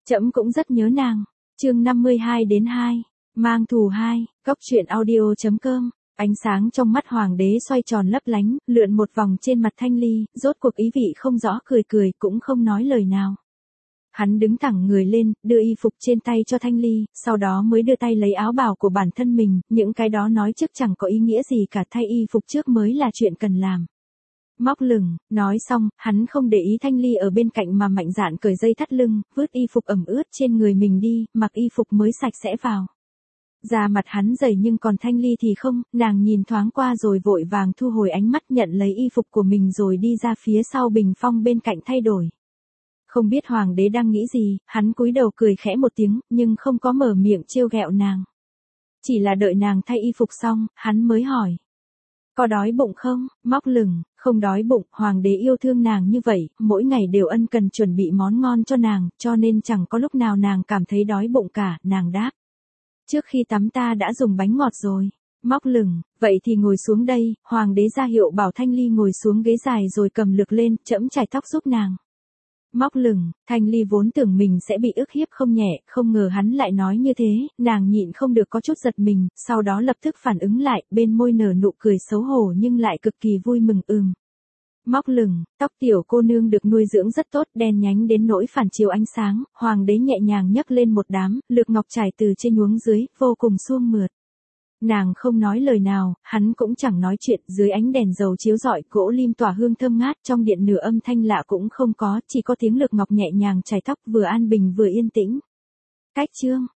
Trẫm cũng rất nhớ nàng. Chương 52-2, mang thù 2, Cốc truyện audio.com. Ánh sáng trong mắt hoàng đế xoay tròn lấp lánh, lượn một vòng trên mặt Thanh Ly, rốt cuộc ý vị không rõ cười cười cũng không nói lời nào. Hắn đứng thẳng người lên, đưa y phục trên tay cho Thanh Ly, sau đó mới đưa tay lấy áo bào của bản thân mình, những cái đó nói trước chẳng có ý nghĩa gì cả, thay y phục trước mới là chuyện cần làm. Móc lửng, nói xong, hắn không để ý Thanh Ly ở bên cạnh mà mạnh dạn cởi dây thắt lưng, vứt y phục ẩm ướt trên người mình đi, mặc y phục mới sạch sẽ vào. Da mặt hắn dày nhưng còn Thanh Ly thì không, nàng nhìn thoáng qua rồi vội vàng thu hồi ánh mắt nhận lấy y phục của mình rồi đi ra phía sau bình phong bên cạnh thay đổi. Không biết hoàng đế đang nghĩ gì, hắn cúi đầu cười khẽ một tiếng, nhưng không có mở miệng trêu ghẹo nàng. Chỉ là đợi nàng thay y phục xong, hắn mới hỏi. Có đói bụng không? Móc lửng, không đói bụng, hoàng đế yêu thương nàng như vậy, mỗi ngày đều ân cần chuẩn bị món ngon cho nàng, cho nên chẳng có lúc nào nàng cảm thấy đói bụng cả, nàng đáp. Trước khi tắm ta đã dùng bánh ngọt rồi. Móc lửng, vậy thì ngồi xuống đây, hoàng đế ra hiệu bảo Thanh Ly ngồi xuống ghế dài rồi cầm lược lên, trẫm chải tóc giúp nàng. Móc lửng, Thanh Ly vốn tưởng mình sẽ bị ức hiếp không nhẹ, không ngờ hắn lại nói như thế, nàng nhịn không được có chút giật mình, sau đó lập tức phản ứng lại, bên môi nở nụ cười xấu hổ nhưng lại cực kỳ vui mừng Móc lửng, tóc tiểu cô nương được nuôi dưỡng rất tốt, đen nhánh đến nỗi phản chiếu ánh sáng, hoàng đế nhẹ nhàng nhấc lên một đám, lược ngọc trải từ trên nhuốm dưới, vô cùng suông mượt. Nàng không nói lời nào, hắn cũng chẳng nói chuyện, dưới ánh đèn dầu chiếu rọi, gỗ lim tỏa hương thơm ngát, trong điện nửa âm thanh lạ cũng không có, chỉ có tiếng lược ngọc nhẹ nhàng chải tóc, vừa an bình vừa yên tĩnh. Cách chương